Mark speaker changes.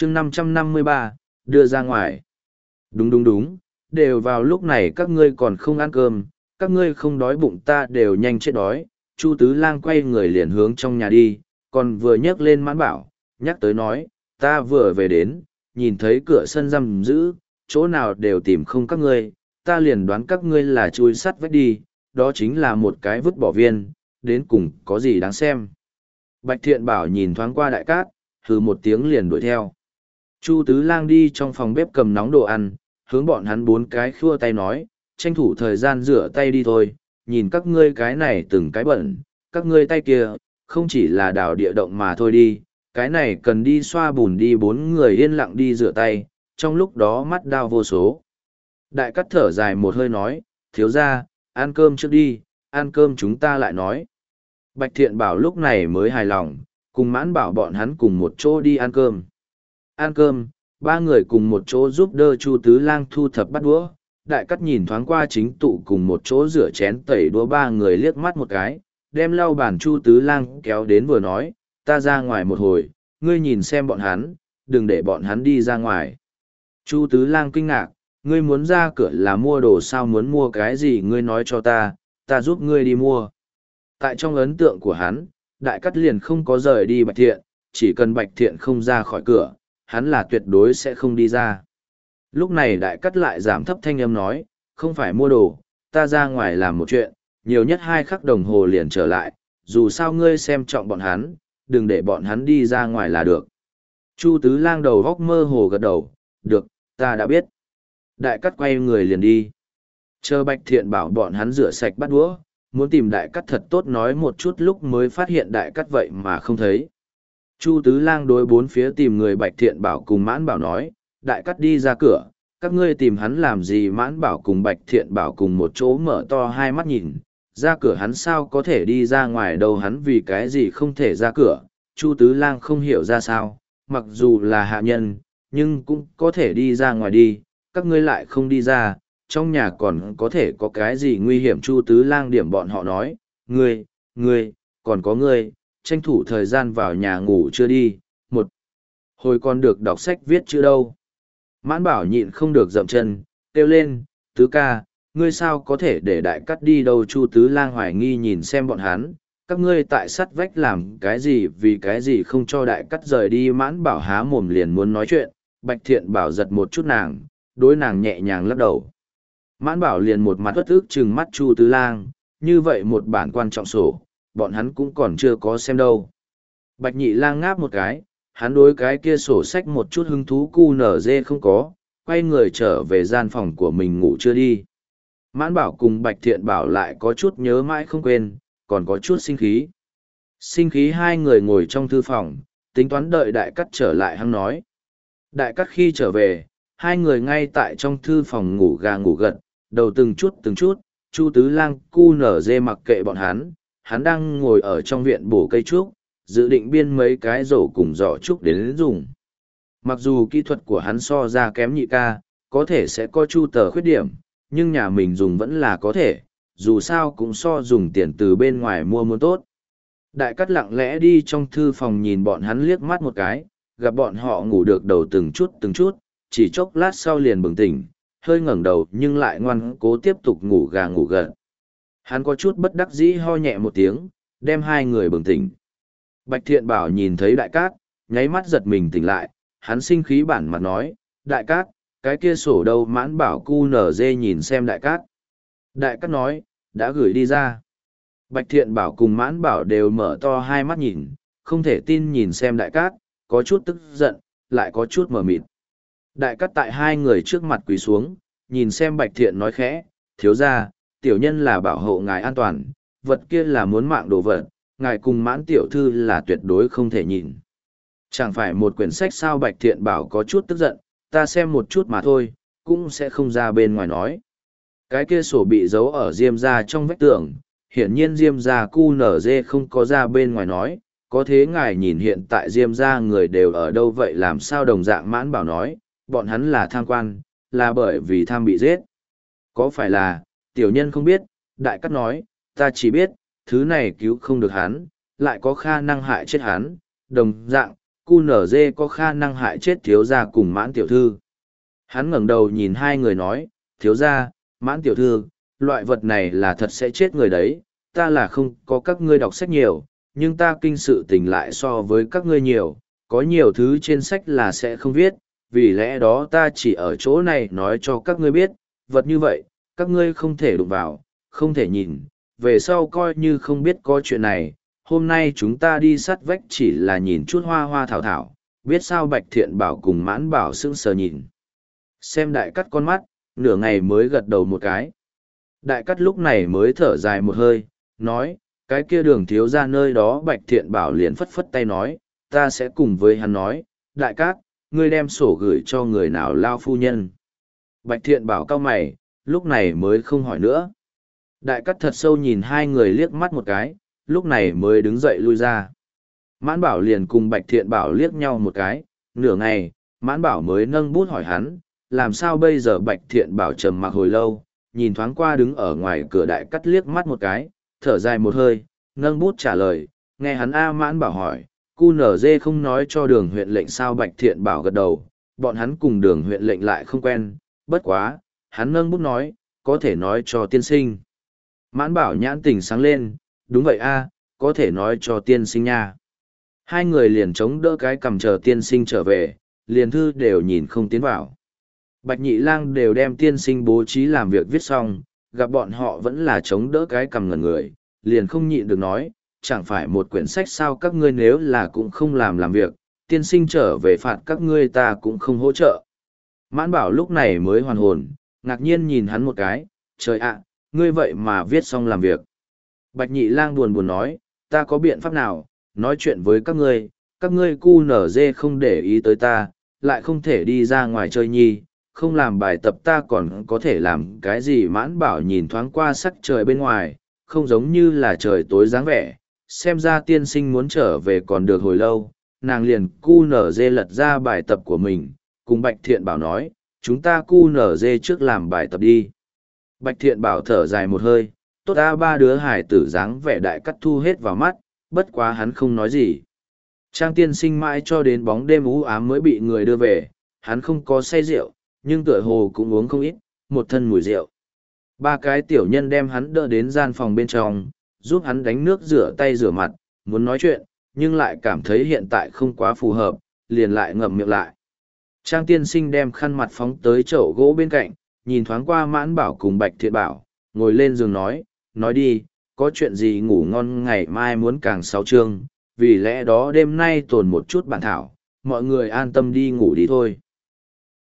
Speaker 1: chương 553, đưa ra ngoài. Đúng đúng đúng, đều vào lúc này các ngươi còn không ăn cơm, các ngươi không đói bụng ta đều nhanh chết đói. Chu Tứ Lang quay người liền hướng trong nhà đi, còn vừa nhấc lên Mãn Bảo, nhắc tới nói, ta vừa về đến, nhìn thấy cửa sân giam giữ, chỗ nào đều tìm không các ngươi, ta liền đoán các ngươi là chui sắt vách đi, đó chính là một cái vứt bỏ viên, đến cùng có gì đáng xem. Bạch Thiện Bảo nhìn thoáng qua Đại Cát, hừ một tiếng liền đuổi theo. Chu Tứ Lang đi trong phòng bếp cầm nóng đồ ăn, hướng bọn hắn bốn cái khua tay nói, tranh thủ thời gian rửa tay đi thôi, nhìn các ngươi cái này từng cái bẩn, các ngươi tay kia, không chỉ là đào địa động mà thôi đi, cái này cần đi xoa bùn đi. Bốn người yên lặng đi rửa tay, trong lúc đó mắt đau vô số. Đại Cát thở dài một hơi nói, thiếu ra, ăn cơm trước đi, ăn cơm chúng ta lại nói. Bạch Thiện Bảo lúc này mới hài lòng, cùng Mãn Bảo bọn hắn cùng một chỗ đi ăn cơm. Ăn cơm, ba người cùng một chỗ giúp đỡ Chu Tứ Lang thu thập bát đũa. Đại Cát nhìn thoáng qua chính tụ cùng một chỗ rửa chén tẩy đũa, ba người liếc mắt một cái, đem lau bàn. Chu Tứ Lang kéo đến vừa nói, ta ra ngoài một hồi, ngươi nhìn xem bọn hắn, đừng để bọn hắn đi ra ngoài. Chu Tứ Lang kinh ngạc, ngươi muốn ra cửa là mua đồ sao, muốn mua cái gì ngươi nói cho ta giúp ngươi đi mua. Tại trong ấn tượng của hắn, Đại Cát liền không có rời đi Bạch Thiện, chỉ cần Bạch Thiện không ra khỏi cửa, hắn là tuyệt đối sẽ không đi ra. Lúc này Đại Cát lại giảm thấp thanh âm nói, không phải mua đồ, ta ra ngoài làm một chuyện, nhiều nhất 2 khắc đồng hồ liền trở lại, dù sao ngươi xem trọng bọn hắn, đừng để bọn hắn đi ra ngoài là được. Chu Tứ Lang đầu góc mơ hồ gật đầu, được, ta đã biết. Đại Cát quay người liền đi. Chờ Bạch Thiện bảo bọn hắn rửa sạch bát đũa, muốn tìm Đại Cát thật tốt nói một chút lúc mới phát hiện Đại Cát vậy mà không thấy. Chu Tứ Lang đối bốn phía tìm người. Bạch Thiện Bảo cùng Mãn Bảo nói, Đại Cát đi ra cửa, các ngươi tìm hắn làm gì? Mãn Bảo cùng Bạch Thiện Bảo cùng một chỗ mở to hai mắt nhìn, ra cửa hắn sao có thể đi ra ngoài đâu, hắn vì cái gì không thể ra cửa? Chu Tứ Lang không hiểu ra sao, mặc dù là hạ nhân, nhưng cũng có thể đi ra ngoài đi, các ngươi lại không đi ra, trong nhà còn có thể có cái gì nguy hiểm? Chu Tứ Lang điểm bọn họ nói, ngươi, còn có ngươi, tranh thủ thời gian vào nhà ngủ chưa đi, một hồi còn được đọc sách viết chữ đâu. Mãn Bảo nhịn không được dậm chân, kêu lên, Tứ ca, ngươi sao có thể để Đại Cát đi đâu? Chu Tứ Lang hoài nghi nhìn xem bọn hắn, các ngươi tại sắt vách làm cái gì, vì cái gì không cho Đại Cát rời đi? Mãn Bảo há mồm liền muốn nói chuyện, Bạch Thiện Bảo giật một chút nàng, đối nàng nhẹ nhàng lắc đầu. Mãn Bảo liền một mặt uất ức trừng mắt Chu Tứ Lang, như vậy một bản quan trọng sổ, bọn hắn cũng còn chưa có xem đâu. Bạch Nhị Lang ngáp một cái, hắn đối cái kia sổ sách một chút hứng thú cu nở dê không có, quay người trở về gian phòng của mình ngủ chưa đi. Mãn Bảo cùng Bạch Thiện Bảo lại có chút nhớ mãi không quên, còn có chút sinh khí. Sinh khí hai người ngồi trong thư phòng, tính toán đợi Đại Cát trở lại. Hắn nói. Đại Cát khi trở về, hai người ngay tại trong thư phòng ngủ gà ngủ gật, đầu từng chút, Chu Tứ Lang cu nở dê mặc kệ bọn hắn đang ngồi ở trong viện bổ cây trúc, dự định biên mấy cái rổ cùng giỏ trúc đến dùng. Mặc dù kỹ thuật của hắn so ra kém Nhị ca, có thể sẽ có Chu tờ khuyết điểm, nhưng nhà mình dùng vẫn là có thể, dù sao cũng so dùng tiền từ bên ngoài mua muốn tốt. Đại Cát lặng lẽ đi trong thư phòng nhìn bọn hắn liếc mắt một cái, gặp bọn họ ngủ được đầu từng chút, chỉ chốc lát sau liền bừng tỉnh, hơi ngẩng đầu nhưng lại ngoan cố tiếp tục ngủ gà ngủ gật. Hắn có chút bất đắc dĩ ho nhẹ một tiếng, đem hai người bừng tỉnh. Bạch Thiện Bảo nhìn thấy Đại Cát, nháy mắt giật mình tỉnh lại, hắn sinh khí bản mặt nói, Đại Cát, cái kia sổ đâu? Mãn Bảo cu nở dê nhìn xem Đại Cát. Đại Cát nói, đã gửi đi ra. Bạch Thiện Bảo cùng Mãn Bảo đều mở to hai mắt nhìn, không thể tin nhìn xem Đại Cát, có chút tức giận, lại có chút mờ mịt. Đại Cát tại hai người trước mặt quỳ xuống, nhìn xem Bạch Thiện nói khẽ, thiếu gia, tiểu nhân là bảo hộ ngài an toàn, vật kia là muốn mạng đồ vật, ngài cùng Mãn tiểu thư là tuyệt đối không thể nhìn. Chẳng phải một quyển sách sao? Bạch Thiện Bảo có chút tức giận, ta xem một chút mà thôi, cũng sẽ không ra bên ngoài nói. Cái kia sổ bị giấu ở Diêm gia trong vách tường, hiển nhiên Diêm gia cu nở dê không có ra bên ngoài nói, có thế ngài nhìn hiện tại Diêm gia người đều ở đâu vậy? Làm sao? Đồng dạng Mãn Bảo nói, bọn hắn là tham quan, là bởi vì tham bị giết. Có phải là, tiểu nhân không biết? Đại Cát nói, ta chỉ biết, thứ này cứu không được hắn, lại có khả năng hại chết hắn. Đồng dạng, QNZ có khả năng hại chết thiếu gia cùng Mãn tiểu thư. Hắn ngẩng đầu nhìn hai người nói, thiếu gia, Mãn tiểu thư, loại vật này là thật sẽ chết người đấy, ta là không có các ngươi đọc sách nhiều, nhưng ta kinh sự tình lại so với các ngươi nhiều, có nhiều thứ trên sách là sẽ không viết, vì lẽ đó ta chỉ ở chỗ này nói cho các ngươi biết, vật như vậy, các ngươi không thể đụng vào, không thể nhìn, về sau coi như không biết có chuyện này, hôm nay chúng ta đi sắt vách chỉ là nhìn chút hoa hoa thảo thảo, biết sao Bạch Thiện Bảo cùng Mãn Bảo sững sờ nhìn. Xem đại cắt con mắt, nửa ngày mới gật đầu một cái. Đại cắt lúc này mới thở dài một hơi, nói, cái kia Đường thiếu ra nơi đó Bạch Thiện Bảo liền phất phất tay nói, ta sẽ cùng với hắn nói, đại cát, ngươi đem sổ gửi cho người nào lao phu nhân. Bạch Thiện Bảo cau mày, lúc này mới không hỏi nữa. Đại cát thật sâu nhìn hai người liếc mắt một cái, lúc này mới đứng dậy lui ra. Mãn Bảo liền cùng Bạch Thiện Bảo liếc nhau một cái, nửa ngày, Mãn Bảo mới nâng bút hỏi hắn, làm sao bây giờ Bạch Thiện Bảo trầm mặc hồi lâu, nhìn thoáng qua đứng ở ngoài cửa đại cát liếc mắt một cái, thở dài một hơi, nâng bút trả lời, nghe hắn Mãn Bảo hỏi, QNZ không nói cho Đường huyện lệnh sao. Bạch Thiện Bảo gật đầu, bọn hắn cùng Đường huyện lệnh lại không quen, bất quá, hắn nâng bút nói, có thể nói cho tiên sinh. Mãn Bảo nhãn tình sáng lên, đúng vậy có thể nói cho tiên sinh nha. Hai người liền chống đỡ cái cầm chờ tiên sinh trở về, liền thư đều nhìn không tiến vào. Bạch Nhị Lang đều đem tiên sinh bố trí làm việc viết xong, gặp bọn họ vẫn là chống đỡ cái cầm ngẩn người, liền không nhịn được nói, chẳng phải một quyển sách sao, các ngươi nếu là cũng không làm việc, tiên sinh trở về phạt các ngươi ta cũng không hỗ trợ. Mãn Bảo lúc này mới hoàn hồn, ngạc nhiên nhìn hắn một cái, trời ạ, ngươi vậy mà viết xong làm việc. Bạch Nhị Lang buồn buồn nói, ta có biện pháp nào, nói chuyện với các ngươi QNZ không để ý tới ta, lại không thể đi ra ngoài chơi nhi, không làm bài tập ta còn có thể làm cái gì. Mãn Bảo nhìn thoáng qua sắc trời bên ngoài, không giống như là trời tối dáng vẻ, xem ra tiên sinh muốn trở về còn được hồi lâu, nàng liền QNZ lật ra bài tập của mình, cùng Bạch Thiện Bảo nói, chúng ta QNZ trước làm bài tập đi. Bạch Thiện Bảo thở dài một hơi, tốt ba đứa hải tử dáng vẻ đại cắt thu hết vào mắt, bất quá hắn không nói gì. Trang tiên sinh mãi cho đến bóng đêm u ám mới bị người đưa về, hắn không có say rượu, nhưng tựa hồ cũng uống không ít, một thân mùi rượu. Ba cái tiểu nhân đem hắn đỡ đến gian phòng bên trong, giúp hắn đánh nước rửa tay rửa mặt, muốn nói chuyện, nhưng lại cảm thấy hiện tại không quá phù hợp, liền lại ngậm miệng lại. Trang tiên sinh đem khăn mặt phóng tới chậu gỗ bên cạnh, nhìn thoáng qua Mãn Bảo cùng Bạch Thiện Bảo, ngồi lên giường nói đi, có chuyện gì ngủ ngon, ngày mai muốn càng 6 chương, vì lẽ đó đêm nay tồn một chút bản thảo, mọi người an tâm đi ngủ đi thôi.